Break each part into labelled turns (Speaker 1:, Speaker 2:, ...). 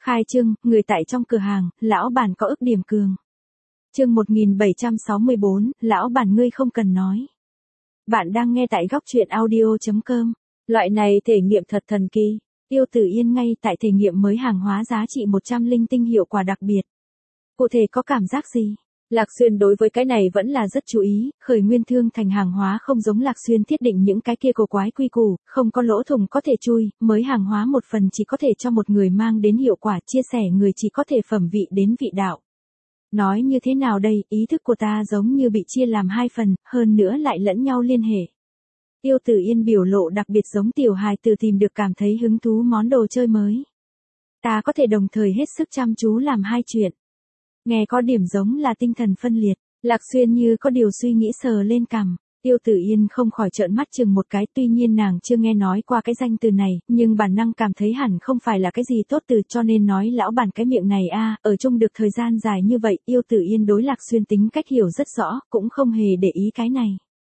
Speaker 1: Khai trương, người tại trong cửa hàng, lão bản có ức điểm cường. Chương 1764, lão bản ngươi không cần nói. Bạn đang nghe tại góc truyện audio.com. Loại này thể nghiệm thật thần kỳ. Tiêu Tử Yên ngay tại thể nghiệm mới hàng hóa giá trị 100 linh tinh hiệu quả đặc biệt. Cụ thể có cảm giác gì? Lạc Xuyên đối với cái này vẫn là rất chú ý, khởi nguyên thương thành hàng hóa không giống Lạc Xuyên thiết định những cái kia cổ quái quy củ, không có lỗ thủng có thể chui, mới hàng hóa một phần chỉ có thể cho một người mang đến hiệu quả, chia sẻ người chỉ có thể phẩm vị đến vị đạo. Nói như thế nào đây, ý thức của ta giống như bị chia làm hai phần, hơn nữa lại lẫn nhau liên hệ. Tiêu Tử Yên biểu lộ đặc biệt giống tiểu hài tử tìm được cảm thấy hứng thú món đồ chơi mới. Ta có thể đồng thời hết sức chăm chú làm hai chuyện. Nghe có điểm giống là tinh thần phân liệt, Lạc Xuyên như có điều suy nghĩ sờ lên cằm. Tiêu Tử Yên không khỏi trợn mắt chừng một cái, tuy nhiên nàng chưa nghe nói qua cái danh từ này, nhưng bản năng cảm thấy hẳn không phải là cái gì tốt từ, cho nên nói lão bản cái miệng này ở chung được thời gian dài như vậy, Tiêu Tử Yên đối Lạc Xuyên tính cách hiểu rất rõ, cũng không hề để ý cái này.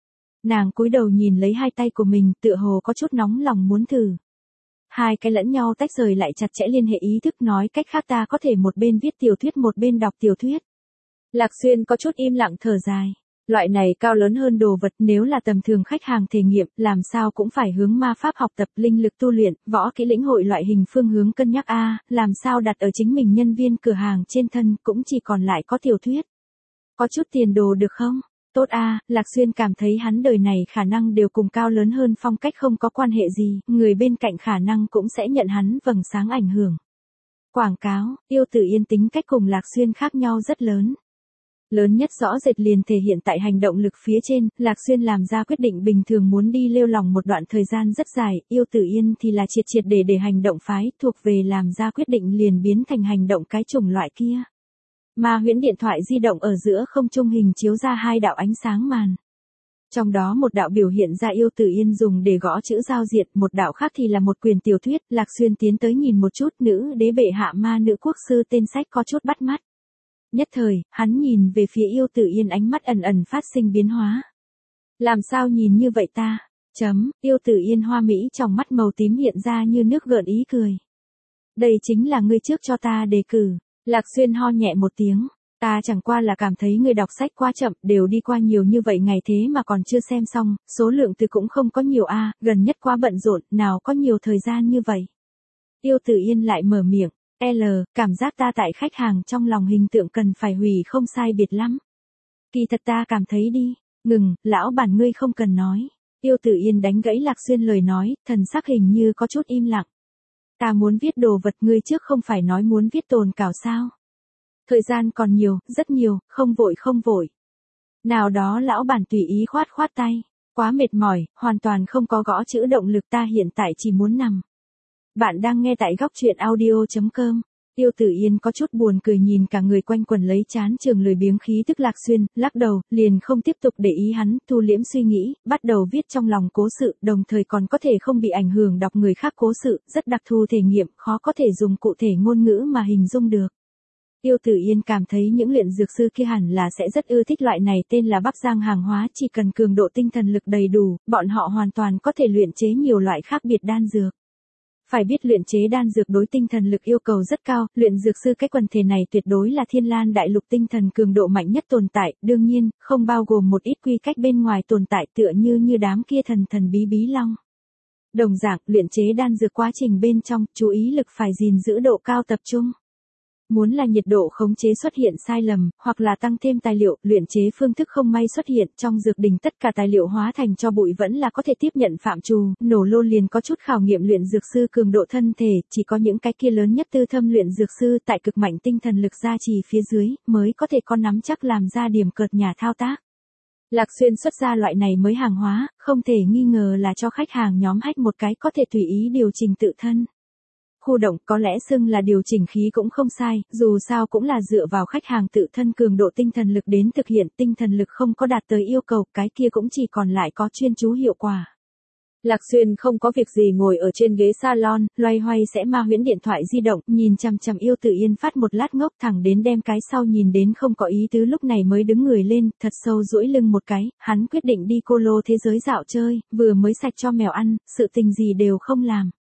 Speaker 1: Nàng cúi đầu nhìn lấy hai tay của mình, tựa hồ có chút nóng lòng muốn thử. Hai cái lẫn nhau tách rời lại chặt chẽ liên hệ ý thức, nói cách khác ta có thể một bên viết tiểu thuyết một bên đọc tiểu thuyết. Lạc Xuyên có chút im lặng thở dài. Loại này cao lớn hơn đồ vật nếu là tầm thường khách hàng thể nghiệm, làm sao cũng phải hướng ma pháp học tập, linh lực tu luyện, võ kỹ lĩnh hội loại hình phương hướng cân nhắc làm sao đặt ở chính mình nhân viên cửa hàng trên thân, cũng chỉ còn lại có tiểu thuyết. Có chút tiền đồ được không? Tốt Lạc Xuyên cảm thấy hắn đời này khả năng đều cùng cao lớn hơn phong cách không có quan hệ gì, người bên cạnh khả năng cũng sẽ nhận hắn vầng sáng ảnh hưởng. Quảng cáo, Tiêu Tử Yên tính cách cùng Lạc Xuyên khác nhau rất lớn. Lớn nhất rõ rệt liền thể hiện tại hành động lực phía trên, Lạc Xuyên làm ra quyết định bình thường muốn đi lêu lỏng một đoạn thời gian rất dài, Tiêu Tử Yên thì là triệt để hành động phái, thuộc về làm ra quyết định liền biến thành hành động cái chủng loại kia. Ma huyễn điện thoại di động ở giữa không trung hình chiếu ra hai đạo ánh sáng màn. Trong đó một đạo biểu hiện ra Tiêu Tử Yên dùng để gõ chữ giao diện, một đạo khác thì là một quyển tiểu thuyết, Lạc Xuyên tiến tới nhìn một chút, nữ đế bệ hạ ma nữ quốc sư tên sách có chút bắt mắt. Nhất thời, hắn nhìn về phía Tiêu Tử Yên, ánh mắt ẩn ẩn phát sinh biến hóa. Làm sao nhìn như vậy ta? Tiêu Tử Yên hoa mỹ trong mắt màu tím hiện ra như nước gợn ý cười. Đây chính là ngươi trước cho ta đề cử. Lạc Xuyên ho nhẹ một tiếng. Ta chẳng qua là cảm thấy ngươi đọc sách quá chậm, đều đi qua nhiều như vậy ngày thế mà còn chưa xem xong, số lượng từ cũng không có nhiều gần nhất quá bận rộn, nào có nhiều thời gian như vậy. Tiêu Tử Yên lại mở miệng. Cảm giác ta tại khách hàng trong lòng hình tượng cần phải hủy không sai biệt lắm. Kỳ thật ta cảm thấy đi. Ngừng, lão bản ngươi không cần nói. Tiêu Tử Yên đánh gãy Lạc Xuyên lời nói, thần sắc hình như có chút im lặng. Ta muốn viết đồ vật, ngươi trước không phải nói muốn viết tồn cảo sao? Thời gian còn nhiều, rất nhiều, không vội. Nào đó lão bản tùy ý khoát tay. Quá mệt mỏi, hoàn toàn không có gõ chữ động lực, ta hiện tại chỉ muốn nằm. Bạn đang nghe tại góc truyện audio.com. Tiêu Tử Yên có chút buồn cười nhìn cả người quanh quần lấy chán trường lười biếng khí tức Lạc Xuyên, lắc đầu, liền không tiếp tục để ý hắn, thu liễm suy nghĩ, bắt đầu viết trong lòng cố sự, đồng thời còn có thể không bị ảnh hưởng đọc người khác cố sự, rất đặc thù thể nghiệm, khó có thể dùng cụ thể ngôn ngữ mà hình dung được. Tiêu Tử Yên cảm thấy những luyện dược sư kia hẳn là sẽ rất ưa thích loại này tên là Bắc Giang hàng hóa, chỉ cần cường độ tinh thần lực đầy đủ, bọn họ hoàn toàn có thể luyện chế nhiều loại khác biệt đan dược. Phải biết luyện chế đan dược đối tinh thần lực yêu cầu rất cao, luyện dược sư cái quần thể này tuyệt đối là thiên lan đại lục tinh thần cường độ mạnh nhất tồn tại, đương nhiên, không bao gồm một ít quy cách bên ngoài tồn tại tựa như đám kia thần bí long. Đồng dạng, luyện chế đan dược quá trình bên trong, chú ý lực phải gìn giữ độ cao tập trung. Muốn là nhiệt độ khống chế xuất hiện sai lầm, hoặc là tăng thêm tài liệu, luyện chế phương thức không may xuất hiện trong dược đỉnh tất cả tài liệu hóa thành cho bụi vẫn là có thể tiếp nhận phạm trù, nổ lô liền có chút khảo nghiệm luyện dược sư cường độ thân thể, chỉ có những cái kia lớn nhất tư thâm luyện dược sư tại cực mạnh tinh thần lực gia trì phía dưới, mới có thể có nắm chắc làm ra điểm cợt nhà thao tác. Lạc Xuyên xuất ra loại này mới hàng hóa, không thể nghi ngờ là cho khách hàng nhóm hack một cái có thể tùy ý điều chỉnh tự thân. Khu động có lẽ xưng là điều chỉnh khí cũng không sai, dù sao cũng là dựa vào khách hàng tự thân cường độ tinh thần lực đến thực hiện, tinh thần lực không có đạt tới yêu cầu, cái kia cũng chỉ còn lại có chuyên chú hiệu quả. Lạc Xuyên không có việc gì ngồi ở trên ghế salon, loay hoay sẽ ma huyễn điện thoại di động, nhìn chằm chằm Tiêu Tử Yên phát một lát ngốc thẳng đến đem cái sau nhìn đến không có ý tứ lúc này mới đứng người lên, thật sâu duỗi lưng một cái, hắn quyết định đi cô lô thế giới dạo chơi, vừa mới sạch cho mèo ăn, sự tình gì đều không làm.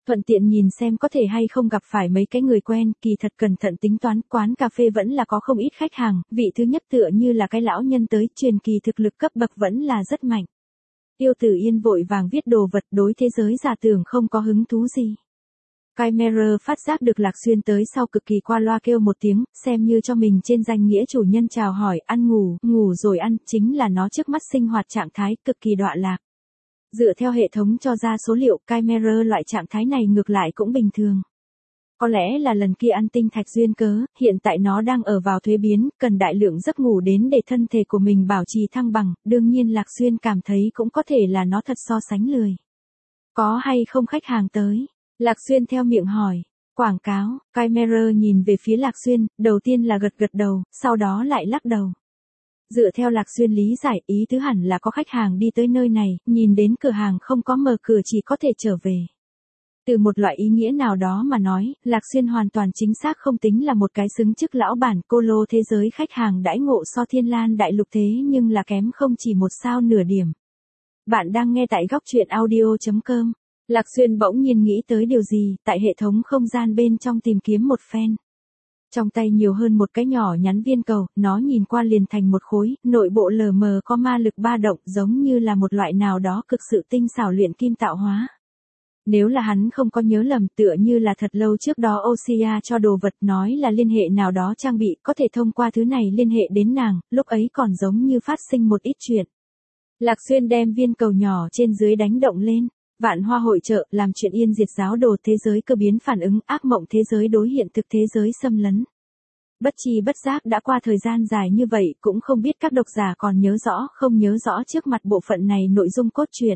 Speaker 1: Thuận tiện nhìn xem có thể hay không gặp phải mấy cái người quen, kỳ thật cẩn thận tính toán, quán cà phê vẫn là có không ít khách hàng, vị thứ nhất tựa như là cái lão nhân tới, truyền kỳ thực lực cấp bậc vẫn là rất mạnh. Tiêu Tử Yên vội vàng viết đồ vật, đối thế giới giả tưởng không có hứng thú gì. Chimera phát giác được Lạc Xuyên tới sau cực kỳ qua loa kêu một tiếng, xem như cho mình trên danh nghĩa chủ nhân chào hỏi, ăn ngủ rồi ăn, chính là nó trước mắt sinh hoạt trạng thái cực kỳ đọa lạc. Dựa theo hệ thống cho ra số liệu, Chimera loại trạng thái này ngược lại cũng bình thường. Có lẽ là lần kia ăn tinh thạch duyên cớ, hiện tại nó đang ở vào thuế biến, cần đại lượng giấc ngủ đến để thân thể của mình bảo trì thăng bằng, đương nhiên Lạc Xuyên cảm thấy cũng có thể là nó thật so sánh lười. Có hay không khách hàng tới? Lạc Xuyên theo miệng hỏi. Quảng cáo, Chimera nhìn về phía Lạc Xuyên, đầu tiên là gật đầu, sau đó lại lắc đầu. Dựa theo Lạc Xuyên lý giải, ý tứ hẳn là có khách hàng đi tới nơi này, nhìn đến cửa hàng không có mở cửa chỉ có thể trở về. Từ một loại ý nghĩa nào đó mà nói, Lạc Xuyên hoàn toàn chính xác không tính là một cái xứng chức lão bản cô lô thế giới khách hàng đãi ngộ so Thiên Lan đại lục thế nhưng là kém không chỉ một sao nửa điểm. Bạn đang nghe tại góc truyện audio.com. Lạc Xuyên bỗng nhiên nghĩ tới điều gì, tại hệ thống không gian bên trong tìm kiếm một phen. Trong tay nhiều hơn một cái nhỏ nhắn viên cầu, nó nhìn qua liền thành một khối, nội bộ lờ mờ có ma lực ba động giống như là một loại nào đó cực sự tinh xảo luyện kim tạo hóa. Nếu là hắn không có nhớ lầm tựa như là thật lâu trước đó Osia cho đồ vật nói là liên hệ nào đó trang bị có thể thông qua thứ này liên hệ đến nàng, lúc ấy còn giống như phát sinh một ít chuyện. Lạc Xuyên đem viên cầu nhỏ trên dưới đánh động lên. Vạn Hoa hội trợ làm chuyện yên diệt giáo đồ thế giới cơ biến phản ứng ác mộng thế giới đối hiện thực thế giới xâm lấn. Bất chi bất giác đã qua thời gian dài như vậy cũng không biết các độc giả còn nhớ rõ không nhớ rõ trước mặt bộ phận này nội dung cốt truyện.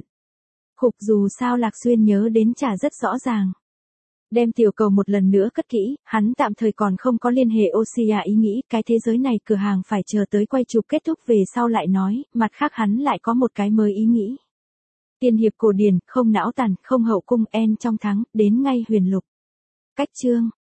Speaker 1: Dù sao Lạc Xuyên nhớ đến trả rất rõ ràng. Đem tiểu cầu một lần nữa cất kỹ, hắn tạm thời còn không có liên hệ Osia ý nghĩ cái thế giới này cửa hàng phải chờ tới quay chụp kết thúc về sau lại nói, mặt khác hắn lại có một cái mới ý nghĩ. Tiên hiệp cổ điển, không não tàn, không hậu cung en trong thắng, đến ngay huyền lục. Cách chương.